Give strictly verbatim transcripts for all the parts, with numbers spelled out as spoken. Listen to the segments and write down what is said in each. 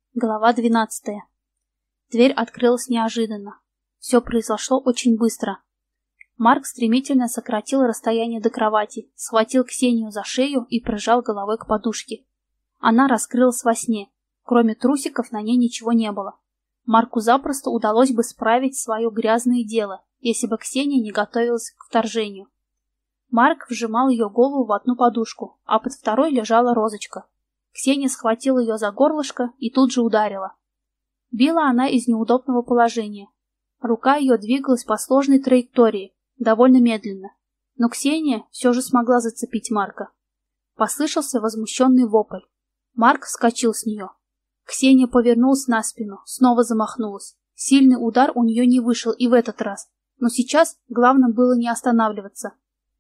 Глава двенадцатая. Дверь открылась неожиданно. Все произошло очень быстро. Марк стремительно сократил расстояние до кровати, схватил Ксению за шею и прижал головой к подушке. Она раскрылась во сне. Кроме трусиков на ней ничего не было. Марку запросто удалось бы справить свое грязное дело, если бы Ксения не готовилась к вторжению. Марк вжимал ее голову в одну подушку, а под второй лежала розочка. Ксения схватила ее за горлышко и тут же ударила. Била она из неудобного положения. Рука ее двигалась по сложной траектории, довольно медленно, но Ксения все же смогла зацепить Марка. Послышался возмущенный вопль. Марк вскочил с нее. Ксения повернулась на спину, снова замахнулась. Сильный удар у нее не вышел и в этот раз, но сейчас главное было не останавливаться.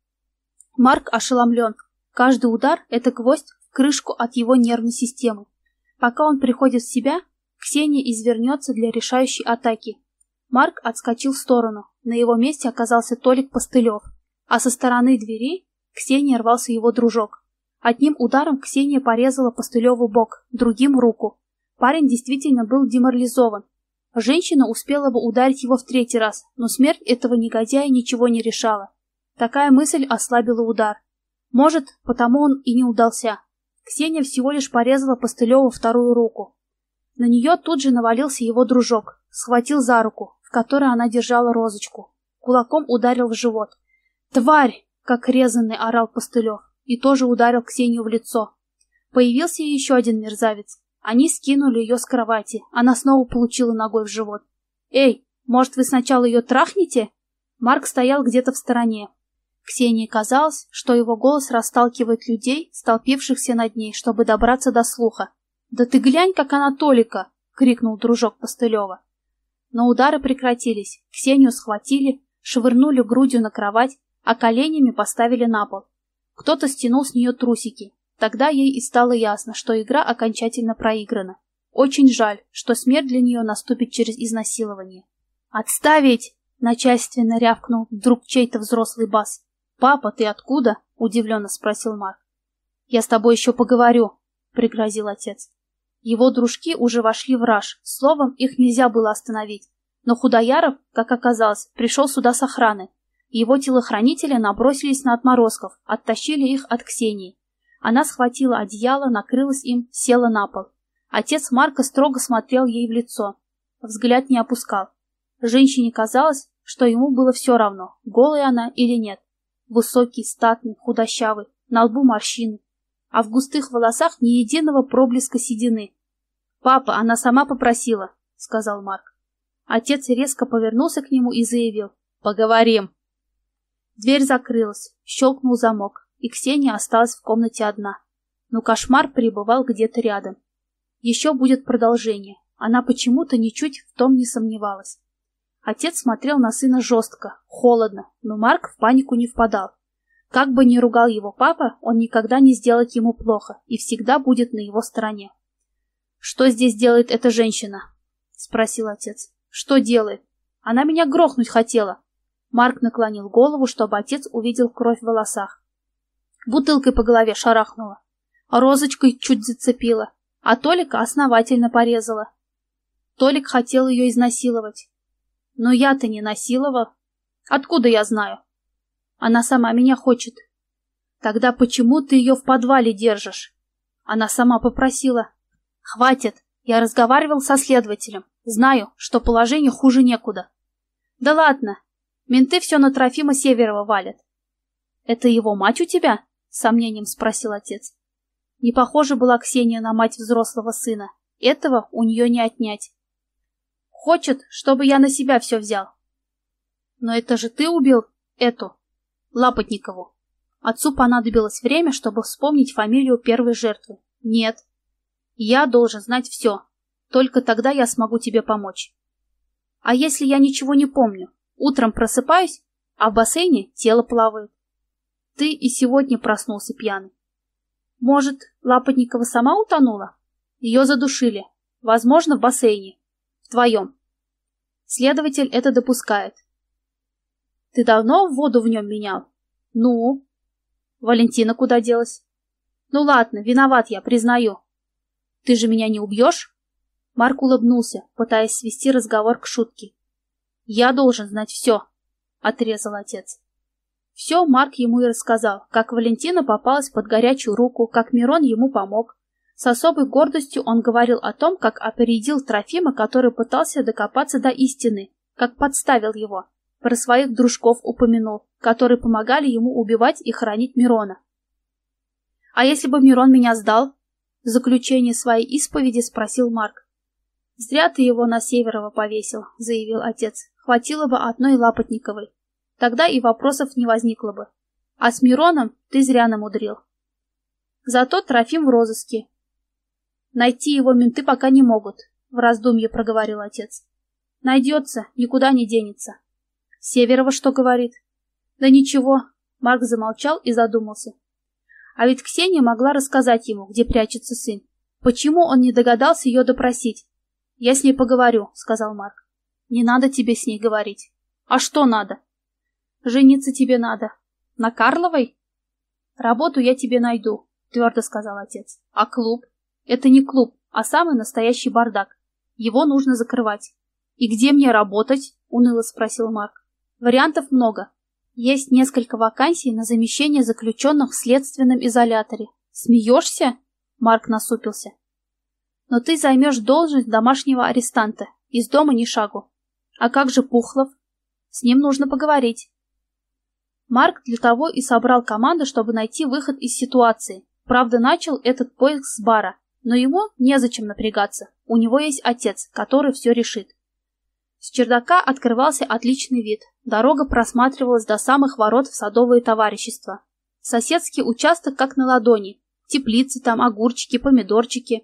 Марк ошеломлен. Каждый удар — это гвоздь в крышку от его нервной системы. Пока он приходит в себя, Ксения извернется для решающей атаки. Марк отскочил в сторону. На его месте оказался Толик Постылев, а со стороны двери Ксении рвался его дружок. Одним ударом Ксения порезала Постылеву бок, другим — руку. Парень действительно был деморализован. Женщина успела бы ударить его в третий раз, но смерть этого негодяя ничего не решала. Такая мысль ослабила удар. Может, потому он и не удался. Ксения всего лишь порезала Постылеву вторую руку. На нее тут же навалился его дружок, схватил за руку, в которой она держала розочку. Кулаком ударил в живот. «Тварь!» — как резанный орал Постылев, и тоже ударил Ксению в лицо. Появился еще один мерзавец. Они скинули ее с кровати, она снова получила ногой в живот. «Эй, может, вы сначала ее трахнете?» Марк стоял где-то в стороне. Ксении казалось, что его голос расталкивает людей, столпившихся над ней, чтобы добраться до слуха. «Да ты глянь, как она Толика!» — крикнул дружок Постылева. Но удары прекратились. Ксению схватили, швырнули грудью на кровать, а коленями поставили на пол. Кто-то стянул с нее трусики. Тогда ей и стало ясно, что игра окончательно проиграна. Очень жаль, что смерть для нее наступит через изнасилование. «Отставить!» — начальственно рявкнул вдруг чей-то взрослый бас. «Папа, ты откуда?» — удивленно спросил Марк. «Я с тобой еще поговорю», — пригрозил отец. Его дружки уже вошли в раж, словом, их нельзя было остановить. Но Худояров, как оказалось, пришел сюда с охраны. Его телохранители набросились на отморозков, оттащили их от Ксении. Она схватила одеяло, накрылась им, села на пол. Отец Марка строго смотрел ей в лицо. Взгляд не опускал. Женщине казалось, что ему было все равно, голая она или нет. Высокий, статный, худощавый, на лбу морщины, а в густых волосах ни единого проблеска седины. «Папа, она сама попросила», — сказал Марк. Отец резко повернулся к нему и заявил: «Поговорим». Дверь закрылась, щелкнул замок, и Ксения осталась в комнате одна. Но кошмар пребывал где-то рядом. Еще будет продолжение. Она почему-то ничуть в том не сомневалась. Отец смотрел на сына жестко, холодно, но Марк в панику не впадал. Как бы ни ругал его папа, он никогда не сделает ему плохо и всегда будет на его стороне. «Что здесь делает эта женщина?» — спросил отец. «Что делает? Она меня грохнуть хотела». Марк наклонил голову, чтобы отец увидел кровь в волосах. Бутылкой по голове шарахнула, розочкой чуть зацепила, а Толика основательно порезала. Толик хотел ее изнасиловать. Но я-то не насиловал. Откуда я знаю? Она сама меня хочет. Тогда почему ты ее в подвале держишь? Она сама попросила. Хватит, я разговаривал со следователем. Знаю, что положение хуже некуда. Да ладно, менты все на Трофима Северова валят. Это его мать у тебя? С сомнением спросил отец. Не похожа была Ксения на мать взрослого сына. Этого у нее не отнять. Хочет, чтобы я на себя все взял. Но это же ты убил эту, Лапотникову. Отцу понадобилось время, чтобы вспомнить фамилию первой жертвы. Нет. Я должен знать все. Только тогда я смогу тебе помочь. А если я ничего не помню? Утром просыпаюсь, а в бассейне тело плавает. Ты и сегодня проснулся пьяный. Может, Лапотникова сама утонула? Ее задушили. Возможно, в бассейне. В твоем. Следователь это допускает. Ты давно воду в нем менял? Ну? Валентина куда делась? Ну ладно, виноват я, признаю. Ты же меня не убьешь? Марк улыбнулся, пытаясь свести разговор к шутке. «Я должен знать все», — отрезал отец. Все Марк ему и рассказал, как Валентина попалась под горячую руку, как Мирон ему помог. С особой гордостью он говорил о том, как опередил Трофима, который пытался докопаться до истины, как подставил его. Про своих дружков упомянул, которые помогали ему убивать и хоронить Мирона. «А если бы Мирон меня сдал?» — в заключение своей исповеди спросил Марк. «Зря ты его на Северова повесил», — заявил отец. «Хватило бы одной Лапотниковой. Тогда и вопросов не возникло бы. А с Мироном ты зря намудрил. Зато Трофим в розыске. Найти его менты пока не могут», — в раздумье проговорил отец. «Найдется, никуда не денется». «Северова что говорит?» «Да ничего», — Марк замолчал и задумался. А ведь Ксения могла рассказать ему, где прячется сын. Почему он не догадался ее допросить? «Я с ней поговорю», — сказал Марк. «Не надо тебе с ней говорить». «А что надо?» «Жениться тебе надо». «На Карловой?» «Работу я тебе найду», — твердо сказал отец. «А клуб?» «Это не клуб, а самый настоящий бардак. Его нужно закрывать». «И где мне работать?» — уныло спросил Марк. «Вариантов много. Есть несколько вакансий на замещение заключенных в следственном изоляторе». «Смеешься?» — Марк насупился. «Но ты займешь должность домашнего арестанта. Из дома ни шагу». «А как же Пухлов?» «С ним нужно поговорить». Марк для того и собрал команду, чтобы найти выход из ситуации. Правда, начал этот поиск с бара, но ему незачем напрягаться. У него есть отец, который все решит. С чердака открывался отличный вид. Дорога просматривалась до самых ворот в садовое товарищество. Соседский участок как на ладони. Теплицы там, огурчики, помидорчики.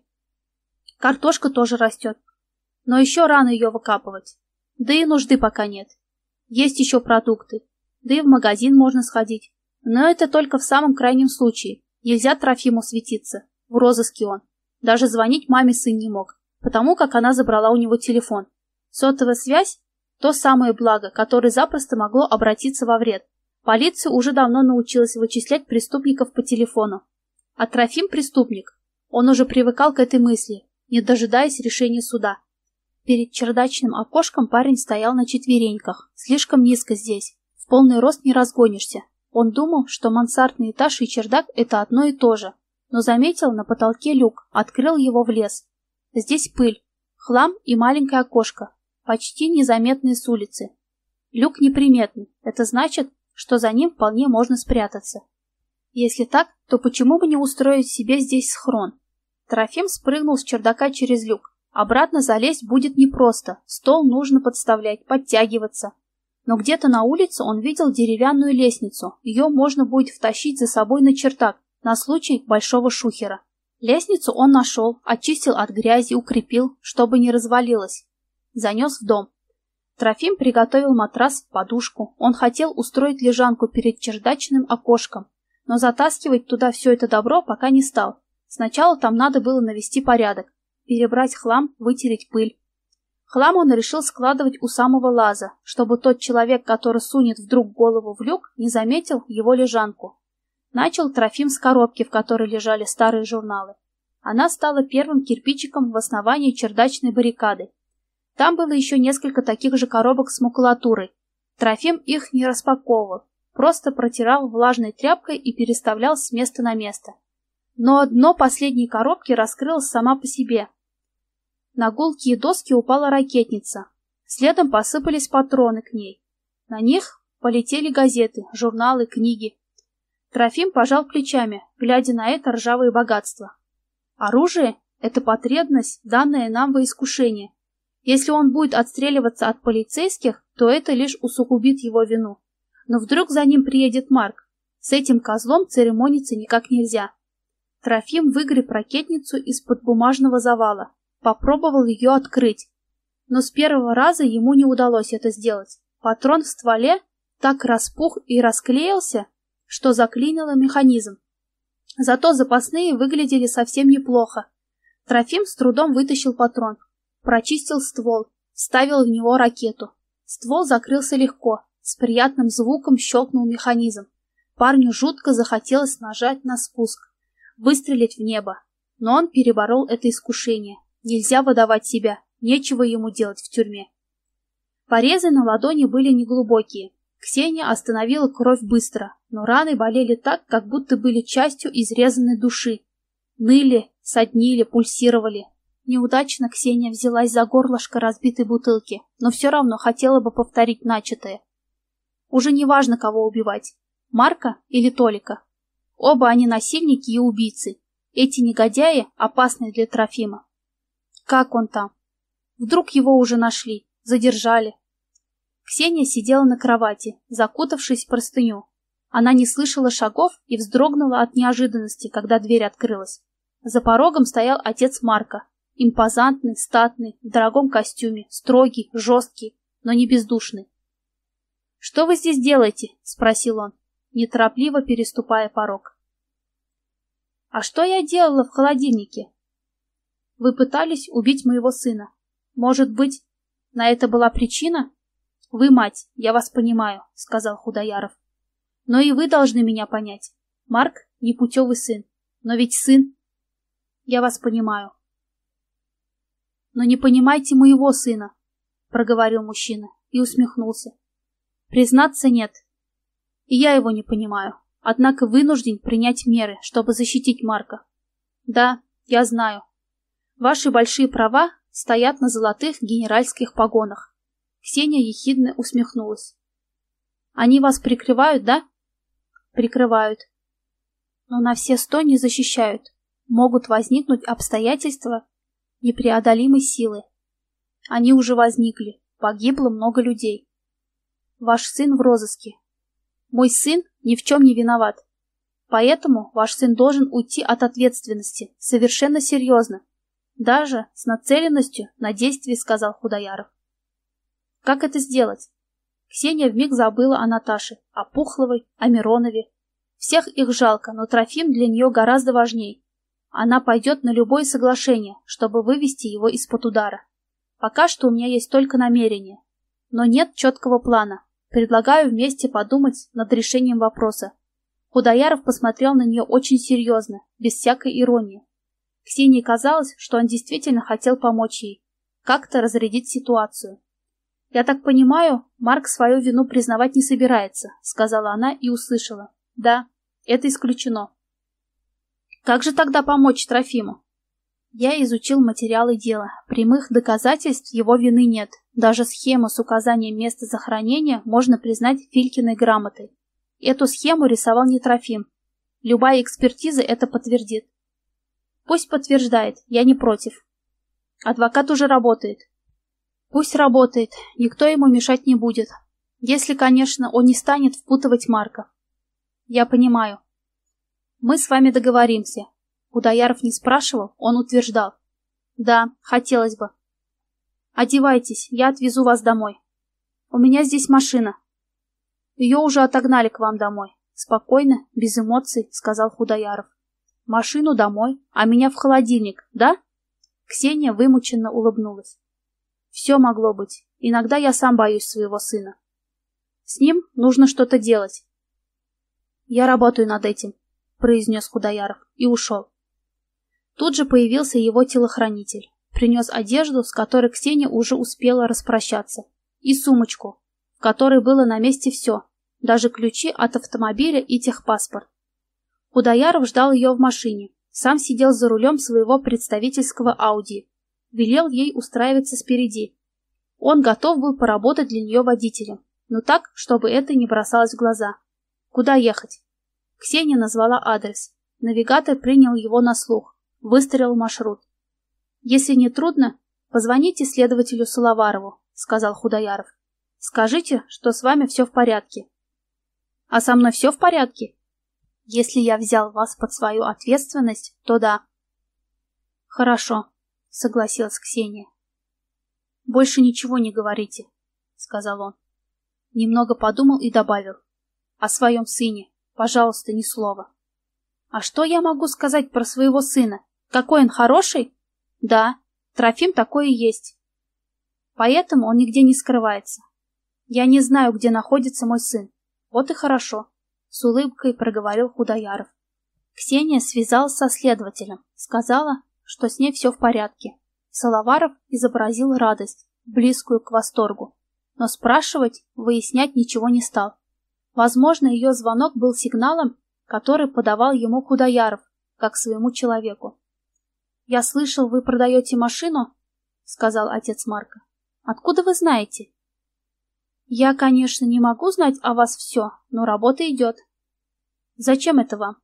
Картошка тоже растет. Но еще рано ее выкапывать. Да и нужды пока нет. Есть еще продукты. Да и в магазин можно сходить. Но это только в самом крайнем случае. Нельзя Трофиму светиться. В розыске он. Даже звонить маме сын не мог, потому как она забрала у него телефон. Сотовая связь – то самое благо, которое запросто могло обратиться во вред. Полиция уже давно научилась вычислять преступников по телефону. А Трофим – преступник. Он уже привыкал к этой мысли, не дожидаясь решения суда. Перед чердачным окошком парень стоял на четвереньках. Слишком низко здесь. В полный рост не разгонишься. Он думал, что мансардный этаж и чердак – это одно и то же. Но заметил на потолке люк, открыл его в лес. Здесь пыль, хлам и маленькое окошко, почти незаметные с улицы. Люк неприметный, это значит, что за ним вполне можно спрятаться. Если так, то почему бы не устроить себе здесь схрон? Трофим спрыгнул с чердака через люк. Обратно залезть будет непросто, стол нужно подставлять, подтягиваться. Но где-то на улице он видел деревянную лестницу, ее можно будет втащить за собой на чердак, на случай большого шухера. Лестницу он нашел, очистил от грязи, укрепил, чтобы не развалилась. Занес в дом. Трофим приготовил матрас, подушку. Он хотел устроить лежанку перед чердачным окошком, но затаскивать туда все это добро пока не стал. Сначала там надо было навести порядок, перебрать хлам, вытереть пыль. Хлам он решил складывать у самого лаза, чтобы тот человек, который сунет вдруг голову в люк, не заметил его лежанку. Начал Трофим с коробки, в которой лежали старые журналы. Она стала первым кирпичиком в основании чердачной баррикады. Там было еще несколько таких же коробок с макулатурой. Трофим их не распаковывал, просто протирал влажной тряпкой и переставлял с места на место. Но дно последней коробки раскрылось сама по себе. На гулкие доски упала ракетница. Следом посыпались патроны к ней. На них полетели газеты, журналы, книги. Трофим пожал плечами, глядя на это ржавое богатство. Оружие — это потребность, данная нам во искушение. Если он будет отстреливаться от полицейских, то это лишь усугубит его вину. Но вдруг за ним приедет Марк. С этим козлом церемониться никак нельзя. Трофим выгреб ракетницу из-под бумажного завала. Попробовал ее открыть. Но с первого раза ему не удалось это сделать. Патрон в стволе так распух и расклеился, что заклинило механизм. Зато запасные выглядели совсем неплохо. Трофим с трудом вытащил патрон, прочистил ствол, вставил в него ракету. Ствол закрылся легко, с приятным звуком щелкнул механизм. Парню жутко захотелось нажать на спуск, выстрелить в небо. Но он переборол это искушение. Нельзя выдавать себя, нечего ему делать в тюрьме. Порезы на ладони были неглубокие. Ксения остановила кровь быстро, но раны болели так, как будто были частью изрезанной души. Ныли, соднили, пульсировали. Неудачно Ксения взялась за горлышко разбитой бутылки, но все равно хотела бы повторить начатое. Уже не важно, кого убивать, Марка или Толика. Оба они насильники и убийцы. Эти негодяи опасны для Трофима. Как он там? Вдруг его уже нашли, задержали. Ксения сидела на кровати, закутавшись в простыню. Она не слышала шагов и вздрогнула от неожиданности, когда дверь открылась. За порогом стоял отец Марка, импозантный, статный, в дорогом костюме, строгий, жесткий, но не бездушный. — Что вы здесь делаете? — спросил он, неторопливо переступая порог. — А что я делала в холодильнике? — Вы пытались убить моего сына. Может быть, на это была причина? — Вы мать, я вас понимаю, — сказал Худояров. — Но и вы должны меня понять. Марк — непутевый сын. Но ведь сын... Я вас понимаю. — Но не понимайте моего сына, — проговорил мужчина и усмехнулся. — Признаться, нет. И я его не понимаю, однако вынужден принять меры, чтобы защитить Марка. Да, я знаю. Ваши большие права стоят на золотых генеральских погонах. Ксения ехидно усмехнулась. Они вас прикрывают, да? Прикрывают. Но на все сто не защищают. Могут возникнуть обстоятельства непреодолимой силы. Они уже возникли. Погибло много людей. Ваш сын в розыске. Мой сын ни в чем не виноват. Поэтому ваш сын должен уйти от ответственности. Совершенно серьезно. Даже с нацеленностью на действие, сказал Худояров. Как это сделать? Ксения вмиг забыла о Наташе, о Пухловой, о Миронове. Всех их жалко, но Трофим для нее гораздо важней. Она пойдет на любое соглашение, чтобы вывести его из-под удара. Пока что у меня есть только намерение. Но нет четкого плана. Предлагаю вместе подумать над решением вопроса. Худояров посмотрел на нее очень серьезно, без всякой иронии. Ксении казалось, что он действительно хотел помочь ей, как-то разрядить ситуацию. «Я так понимаю, Марк свою вину признавать не собирается», — сказала она и услышала. «Да, это исключено». «Как же тогда помочь Трофиму?» Я изучил материалы дела. Прямых доказательств его вины нет. Даже схему с указанием места захоронения можно признать Филькиной грамотой. Эту схему рисовал не Трофим. Любая экспертиза это подтвердит. Пусть подтверждает, я не против. Адвокат уже работает. Пусть работает, никто ему мешать не будет. Если, конечно, он не станет впутывать Марка. Я понимаю. Мы с вами договоримся. Худояров не спрашивал, он утверждал. Да, хотелось бы. Одевайтесь, я отвезу вас домой. У меня здесь машина. Ее уже отогнали к вам домой. Спокойно, без эмоций, сказал Худояров. Машину домой, а меня в холодильник, да? Ксения вымученно улыбнулась. Все могло быть. Иногда я сам боюсь своего сына. С ним нужно что-то делать. Я работаю над этим, произнес Худояров и ушел. Тут же появился его телохранитель. Принес одежду, с которой Ксения уже успела распрощаться, и сумочку, в которой было на месте все, даже ключи от автомобиля и техпаспорт. Худояров ждал ее в машине, сам сидел за рулем своего представительского Ауди, велел ей устраиваться спереди. Он готов был поработать для нее водителем, но так, чтобы это не бросалось в глаза. Куда ехать? Ксения назвала адрес. Навигатор принял его на слух, выстроил маршрут. «Если не трудно, позвоните следователю Соловарову», — сказал Худояров. «Скажите, что с вами все в порядке». «А со мной все в порядке?» «Если я взял вас под свою ответственность, то да». «Хорошо», — согласилась Ксения. «Больше ничего не говорите», — сказал он. Немного подумал и добавил. «О своем сыне, пожалуйста, ни слова». «А что я могу сказать про своего сына? Какой он хороший?» «Да, Трофим такой и есть. Поэтому он нигде не скрывается. Я не знаю, где находится мой сын. Вот и хорошо», — с улыбкой проговорил Худояров. Ксения связалась со следователем, сказала, что с ней все в порядке. Салаваров изобразил радость, близкую к восторгу, но спрашивать, выяснять ничего не стал. Возможно, ее звонок был сигналом, который подавал ему Худояров, как своему человеку. «Я слышал, вы продаете машину?» — сказал отец Марка. «Откуда вы знаете?» «Я, конечно, не могу знать о вас все, но работа идет». «Зачем это вам?»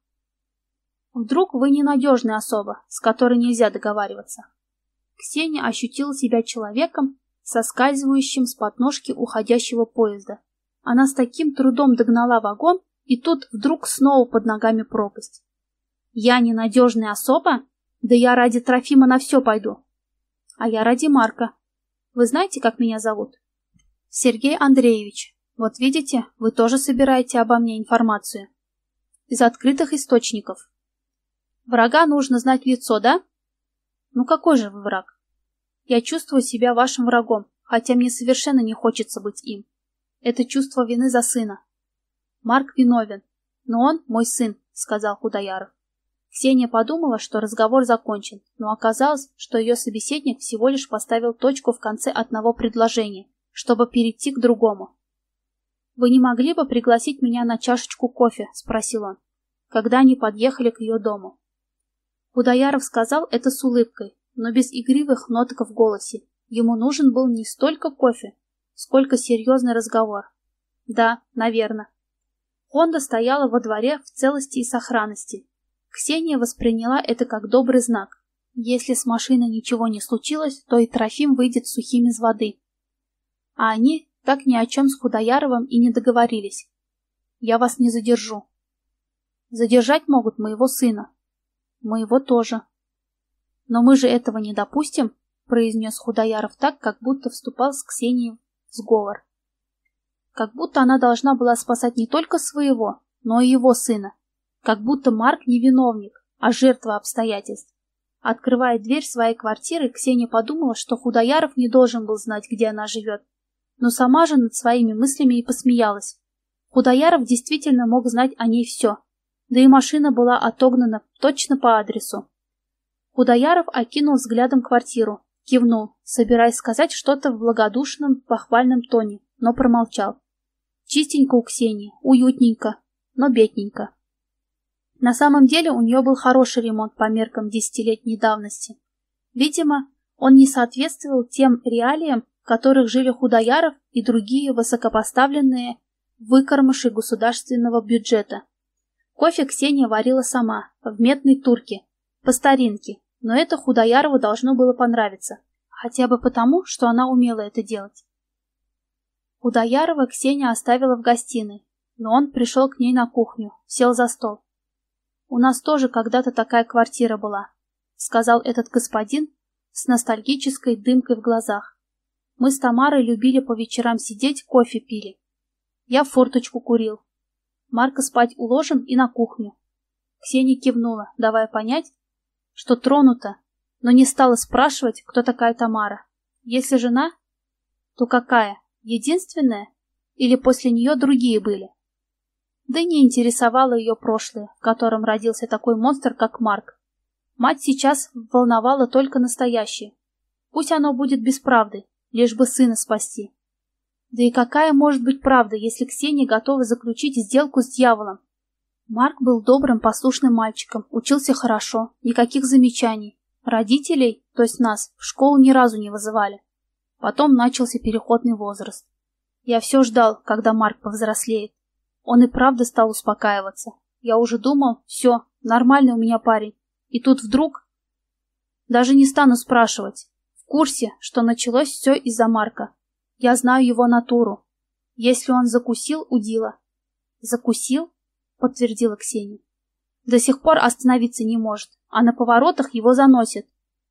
«Вдруг вы ненадежная особа, с которой нельзя договариваться». Ксения ощутила себя человеком, соскальзывающим с подножки уходящего поезда. Она с таким трудом догнала вагон, и тут вдруг снова под ногами пропасть. «Я ненадежная особа? Да я ради Трофима на все пойду. А я ради Марка. Вы знаете, как меня зовут?» «Сергей Андреевич. Вот видите, вы тоже собираете обо мне информацию. Из открытых источников. Врага нужно знать в лицо, да? Ну какой же вы враг? Я чувствую себя вашим врагом, хотя мне совершенно не хочется быть им. Это чувство вины за сына. Марк виновен, но он мой сын», — сказал Худояров. Ксения подумала, что разговор закончен, но оказалось, что ее собеседник всего лишь поставил точку в конце одного предложения, чтобы перейти к другому. «Вы не могли бы пригласить меня на чашечку кофе?» — спросил он, когда они подъехали к ее дому. Худояров сказал это с улыбкой, но без игривых ноток в голосе. Ему нужен был не столько кофе, сколько серьезный разговор. Да, наверное. Хонда стояла во дворе в целости и сохранности. Ксения восприняла это как добрый знак. Если с машиной ничего не случилось, то и Трофим выйдет сухим из воды. А они так ни о чем с Худояровым и не договорились. «Я вас не задержу». «Задержать могут моего сына». «Моего тоже». «Но мы же этого не допустим», — произнес Худояров так, как будто вступал с Ксенией в сговор. Как будто она должна была спасать не только своего, но и его сына. Как будто Марк не виновник, а жертва обстоятельств. Открывая дверь своей квартиры, Ксения подумала, что Худояров не должен был знать, где она живет. Но сама же над своими мыслями и посмеялась. Худояров действительно мог знать о ней все. Да и машина была отогнана точно по адресу. Худояров окинул взглядом квартиру, кивнул, собираясь сказать что-то в благодушном, похвальном тоне, но промолчал. Чистенько у Ксении, уютненько, но бедненько. На самом деле у нее был хороший ремонт по меркам десятилетней давности. Видимо, он не соответствовал тем реалиям, в которых жили Худояров и другие высокопоставленные выкормыши государственного бюджета. Кофе Ксения варила сама, в медной турке, по старинке, но это Худоярову должно было понравиться, хотя бы потому, что она умела это делать. Худоярова Ксения оставила в гостиной, но он пришел к ней на кухню, сел за стол. «У нас тоже когда-то такая квартира была», — сказал этот господин с ностальгической дымкой в глазах. «Мы с Тамарой любили по вечерам сидеть, кофе пили. Я в форточку курил. Марка спать уложим и на кухню». Ксения кивнула, давая понять, что тронута, но не стала спрашивать, кто такая Тамара. Если жена, то какая? Единственная? Или после нее другие были? Да и не интересовало ее прошлое, в котором родился такой монстр, как Марк. Мать сейчас волновала только настоящее. Пусть оно будет без правды, лишь бы сына спасти. Да и какая может быть правда, если Ксения готова заключить сделку с дьяволом? Марк был добрым, послушным мальчиком, учился хорошо, никаких замечаний. Родителей, то есть нас, в школу ни разу не вызывали. Потом начался переходный возраст. Я все ждал, когда Марк повзрослеет. Он и правда стал успокаиваться. Я уже думал, все, нормальный у меня парень. И тут вдруг... Даже не стану спрашивать. В курсе, что началось все из-за Марка. Я знаю его натуру. Если он закусил удила... Закусил? Подтвердила Ксения. До сих пор остановиться не может, а на поворотах его заносит.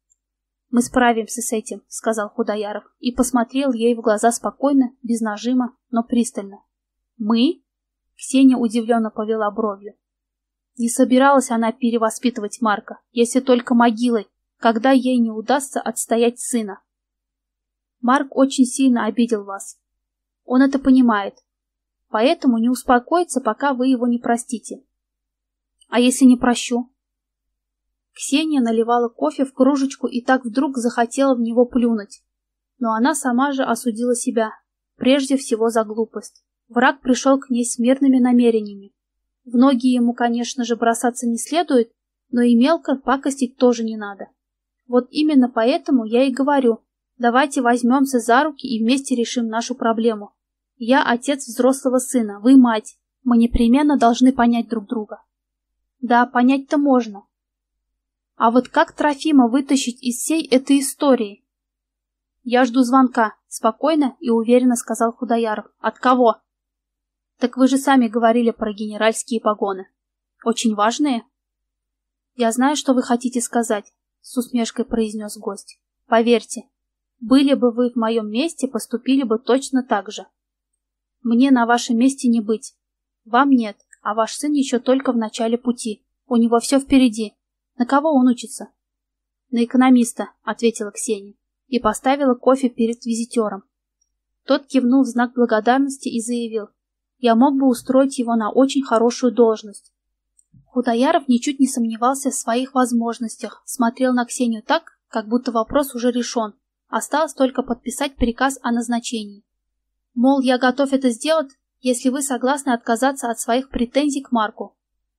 «Мы справимся с этим», — сказал Худояров и посмотрел ей в глаза спокойно, без нажима, но пристально. «Мы?» — Ксения удивленно повела бровью. Не собиралась она перевоспитывать Марка, если только могилой, когда ей не удастся отстоять сына. Марк очень сильно обидел вас. Он это понимает, поэтому не успокоится, пока вы его не простите. А если не прощу? Ксения наливала кофе в кружечку и так вдруг захотела в него плюнуть. Но она сама же осудила себя, прежде всего за глупость. Враг пришел к ней с мирными намерениями. В ноги ему, конечно же, бросаться не следует, но и мелко пакостить тоже не надо. Вот именно поэтому я и говорю, давайте возьмемся за руки и вместе решим нашу проблему. Я отец взрослого сына, вы мать. Мы непременно должны понять друг друга. Да, понять-то можно. А вот как Трофима вытащить из всей этой истории? Я жду звонка, спокойно и уверенно сказал Худояров. От кого? Так вы же сами говорили про генеральские погоны. Очень важные? Я знаю, что вы хотите сказать, с усмешкой произнес гость. Поверьте, были бы вы в моем месте, поступили бы точно так же. Мне на вашем месте не быть. Вам нет, а ваш сын еще только в начале пути. У него все впереди. На кого он учится? На экономиста, ответила Ксения и поставила кофе перед визитером. Тот кивнул в знак благодарности и заявил: я мог бы устроить его на очень хорошую должность. Худояров ничуть не сомневался в своих возможностях, смотрел на Ксению так, как будто вопрос уже решен. Осталось только подписать приказ о назначении. Мол, я готов это сделать, если вы согласны отказаться от своих претензий к Марку.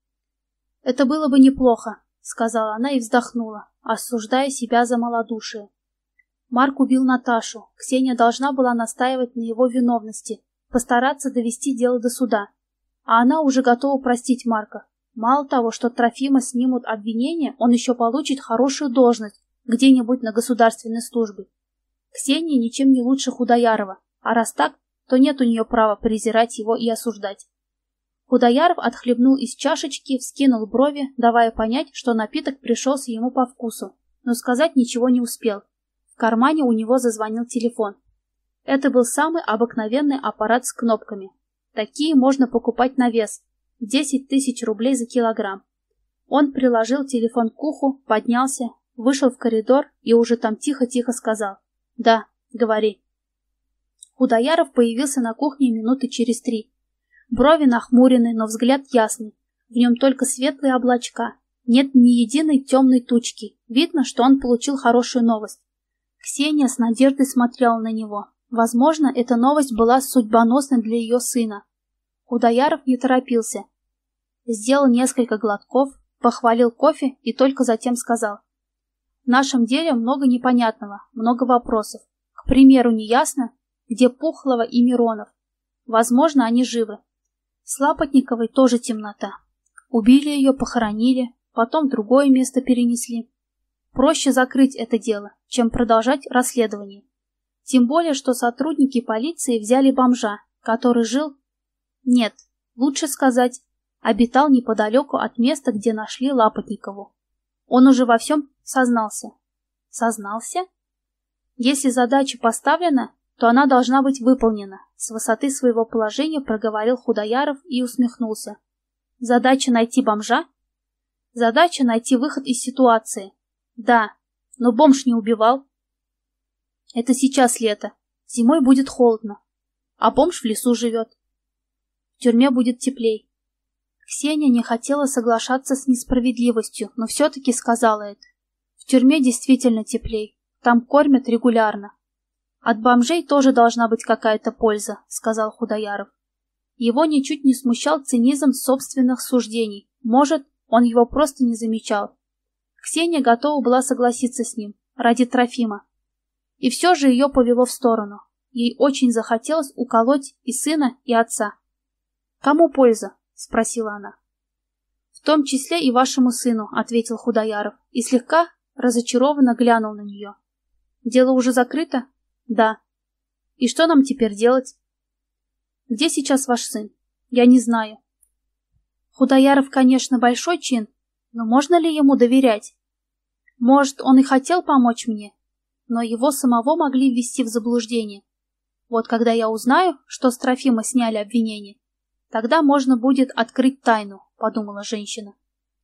Это было бы неплохо, сказала она и вздохнула, осуждая себя за малодушие. Марк убил Наташу, Ксения должна была настаивать на его виновности, постараться довести дело до суда. А она уже готова простить Марка. Мало того, что Трофима снимут обвинение, он еще получит хорошую должность где-нибудь на государственной службе. Ксения ничем не лучше Худоярова, а раз так, то нет у нее права презирать его и осуждать. Худояров отхлебнул из чашечки, вскинул брови, давая понять, что напиток пришелся ему по вкусу, но сказать ничего не успел. В кармане у него зазвонил телефон. Это был самый обыкновенный аппарат с кнопками. Такие можно покупать на вес. десять тысяч рублей за килограмм. Он приложил телефон к уху, поднялся, вышел в коридор и уже там тихо-тихо сказал: «Да, говори». Худояров появился на кухне минуты через три. Брови нахмурены, но взгляд ясный. В нем только светлые облачка. Нет ни единой темной тучки. Видно, что он получил хорошую новость. Ксения с надеждой смотрела на него. Возможно, эта новость была судьбоносной для ее сына. Худояров не торопился. Сделал несколько глотков, похвалил кофе и только затем сказал: «В нашем деле много непонятного, много вопросов. К примеру, неясно, где Пухлова и Миронов. Возможно, они живы. С Лапотниковой тоже темнота. Убили ее, похоронили, потом в другое место перенесли. Проще закрыть это дело, чем продолжать расследование. Тем более, что сотрудники полиции взяли бомжа, который жил... Нет, лучше сказать, обитал неподалеку от места, где нашли Лапотникову. Он уже во всем сознался. Сознался? Если задача поставлена, то она должна быть выполнена. С высоты своего положения проговорил Худояров и усмехнулся. Задача найти бомжа? Задача найти выход из ситуации. Да, но бомж не убивал. Это сейчас лето. Зимой будет холодно. А бомж в лесу живет. В тюрьме будет теплей. Ксения не хотела соглашаться с несправедливостью, но все-таки сказала это. В тюрьме действительно теплей. Там кормят регулярно. От бомжей тоже должна быть какая-то польза, сказал Худояров. Его ничуть не смущал цинизм собственных суждений. Может, он его просто не замечал. Ксения готова была согласиться с ним, ради Трофима. И все же ее повело в сторону. Ей очень захотелось уколоть и сына, и отца. «Кому польза?» — спросила она. «В том числе и вашему сыну», — ответил Худояров, и слегка разочарованно глянул на нее. «Дело уже закрыто?» «Да». «И что нам теперь делать?» «Где сейчас ваш сын?» «Я не знаю». Худояров, конечно, большой чин, но можно ли ему доверять? Может, он и хотел помочь мне, но его самого могли ввести в заблуждение. Вот когда я узнаю, что с Трофима сняли обвинение, тогда можно будет открыть тайну, подумала женщина.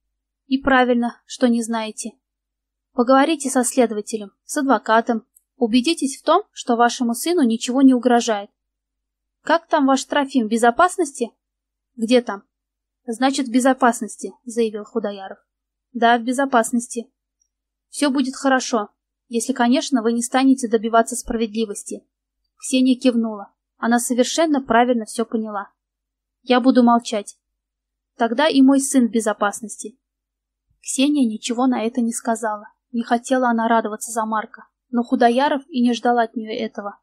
И правильно, что не знаете. Поговорите со следователем, с адвокатом, убедитесь в том, что вашему сыну ничего не угрожает. Как там ваш Трофим, в безопасности? Где там? Значит, в безопасности, заявил Худояров. Да, в безопасности. Все будет хорошо, если, конечно, вы не станете добиваться справедливости. Ксения кивнула. Она совершенно правильно все поняла. Я буду молчать. Тогда и мой сын в безопасности. Ксения ничего на это не сказала. Не хотела она радоваться за Марка, но Худояров и не ждал от нее этого.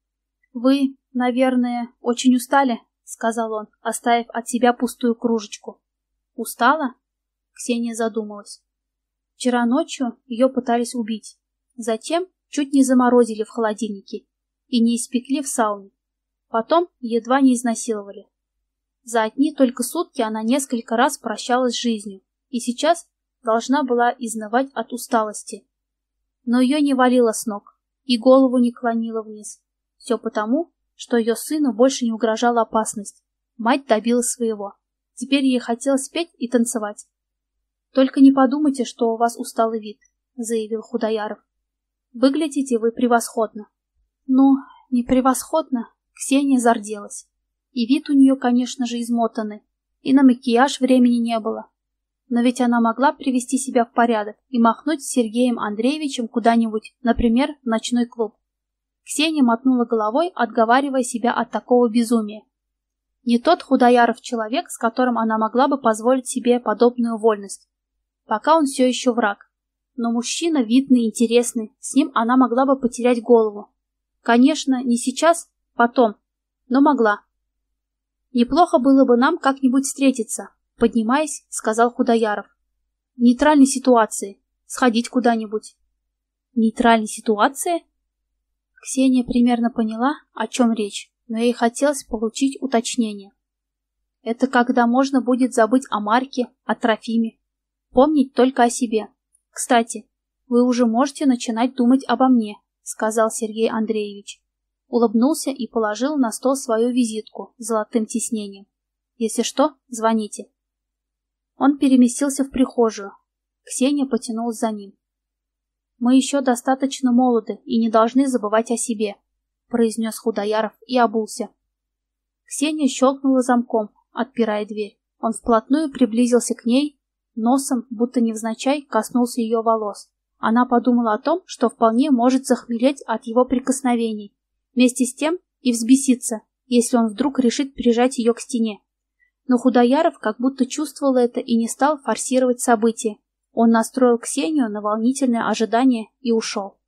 «Вы, наверное, очень устали?» — сказал он, оставив от себя пустую кружечку. «Устала?» — Ксения задумалась. Вчера ночью ее пытались убить. Затем чуть не заморозили в холодильнике и не испекли в сауне. Потом едва не изнасиловали. За одни только сутки она несколько раз прощалась с жизнью и сейчас должна была изнывать от усталости. Но ее не валило с ног и голову не клонило вниз. Все потому, что ее сыну больше не угрожала опасность. Мать добилась своего. Теперь ей хотелось петь и танцевать. «Только не подумайте, что у вас усталый вид», — заявил Худояров. «Выглядите вы превосходно». «Ну, не превосходно», — Ксения зарделась. И вид у нее, конечно же, измотанный, и на макияж времени не было. Но ведь она могла привести себя в порядок и махнуть с Сергеем Андреевичем куда-нибудь, например, в ночной клуб. Ксения мотнула головой, отговаривая себя от такого безумия. Не тот Худояров человек, с которым она могла бы позволить себе подобную вольность. Пока он все еще враг. Но мужчина видный, интересный, с ним она могла бы потерять голову. Конечно, не сейчас, потом, но могла. «Неплохо было бы нам как-нибудь встретиться», — поднимаясь, сказал Худояров. «В нейтральной ситуации. Сходить куда-нибудь». «В нейтральной ситуации?» Ксения примерно поняла, о чем речь, но ей хотелось получить уточнение. «Это когда можно будет забыть о Марке, о Трофиме, помнить только о себе. Кстати, вы уже можете начинать думать обо мне», — сказал Сергей Андреевич. Улыбнулся и положил на стол свою визитку с золотым тиснением. «Если что, звоните». Он переместился в прихожую. Ксения потянулась за ним. «Мы еще достаточно молоды и не должны забывать о себе», — произнес Худояров и обулся. Ксения щелкнула замком, отпирая дверь. Он вплотную приблизился к ней, носом, будто невзначай, коснулся ее волос. Она подумала о том, что вполне может захмелеть от его прикосновений, вместе с тем и взбеситься, если он вдруг решит прижать ее к стене. Но Худояров как будто чувствовал это и не стал форсировать события. Он настроил Ксению на волнительное ожидание и ушел.